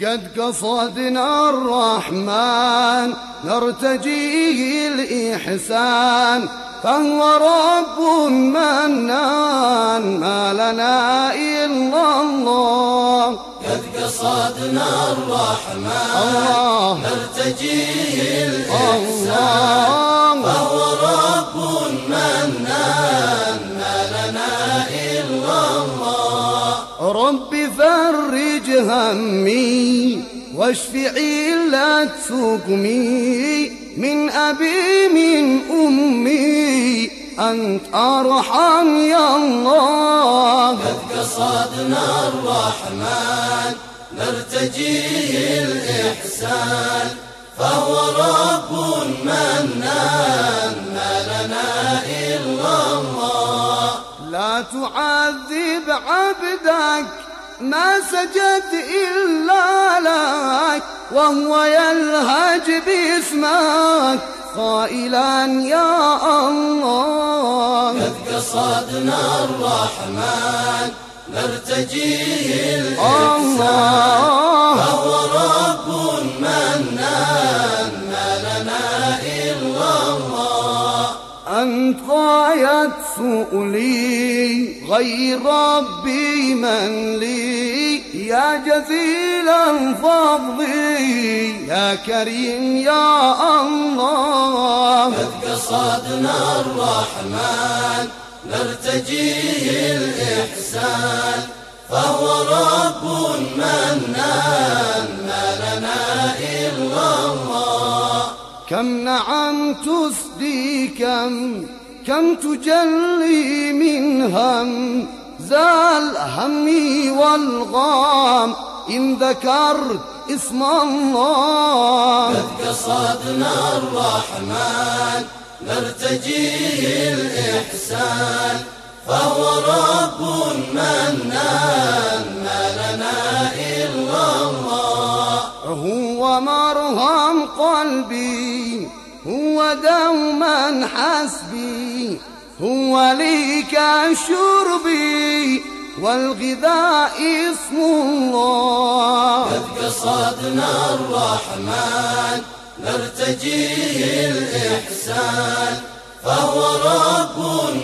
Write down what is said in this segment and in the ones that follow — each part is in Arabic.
قد قصدنا الرحمن نرتجيه الإحسان، فهو رب منان ما لنا إلا الله. قد قصدنا الرحمن نرتجيه الإحسان، فهو رب منان ما لنا إلا الله. رب فرج همي واشف علة سقمي، من أبي من أمي أنت أرحم يا الله. قد قصدنا الرحمن نرتجيه الإحسان، فهو رب منان ما لنا إلا الله. لا تعذب عبدك ما سجد إلا لك، وهو يلهج باسمك قائلا يا الله. قد قصدنا الرحمن نرتجيه الإحسان، فهو رب منان ما لنا إلا الله. أنت غاية سؤلي غير ربي من لي، يا جزيل الفضل يا كريم يا الله. قد قصدنا الرحمن نرتجيه الإحسان، فهو رب منان ما لنا إلا الله. كم نعمت صديقا كم تجلي من هم، زال همي والغام إن ذكرت اسم الله. قد قصدنا الرحمن نرتجيه الإحسان، فهو رب منان ما لنا إلا الله. هو مرهم قلبي هو دوما حسبي، هو لي كشربي والغذاء اسم الله. قد قصدنا الرحمن نرتجيه الإحسان، فهو رب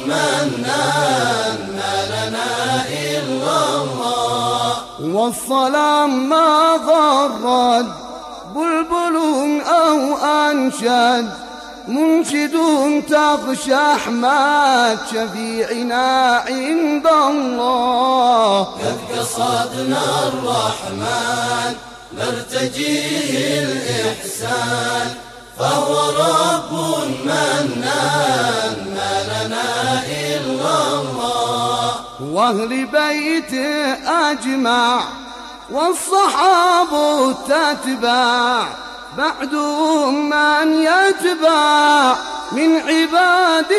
منان ما لنا إلا الله. والصلاة ما ضرت بلبل أو أنشد، منشد تغشى أحمد شفيعنا عند الله. قد قصدنا الرحمن نرتجيه الإحسان، فهو رب منان ما لنا إلا الله. وأهل بيته أجمع والصحابة تتبع، بعدهم من يتبع من عباد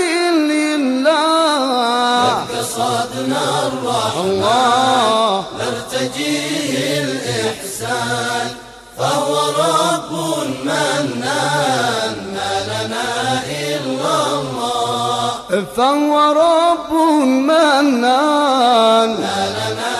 لله. قد قصدنا الرحمن نرتجيه الإحسان، فهو رب منان ما لنا إلا الله. فهو رب منان ما لنا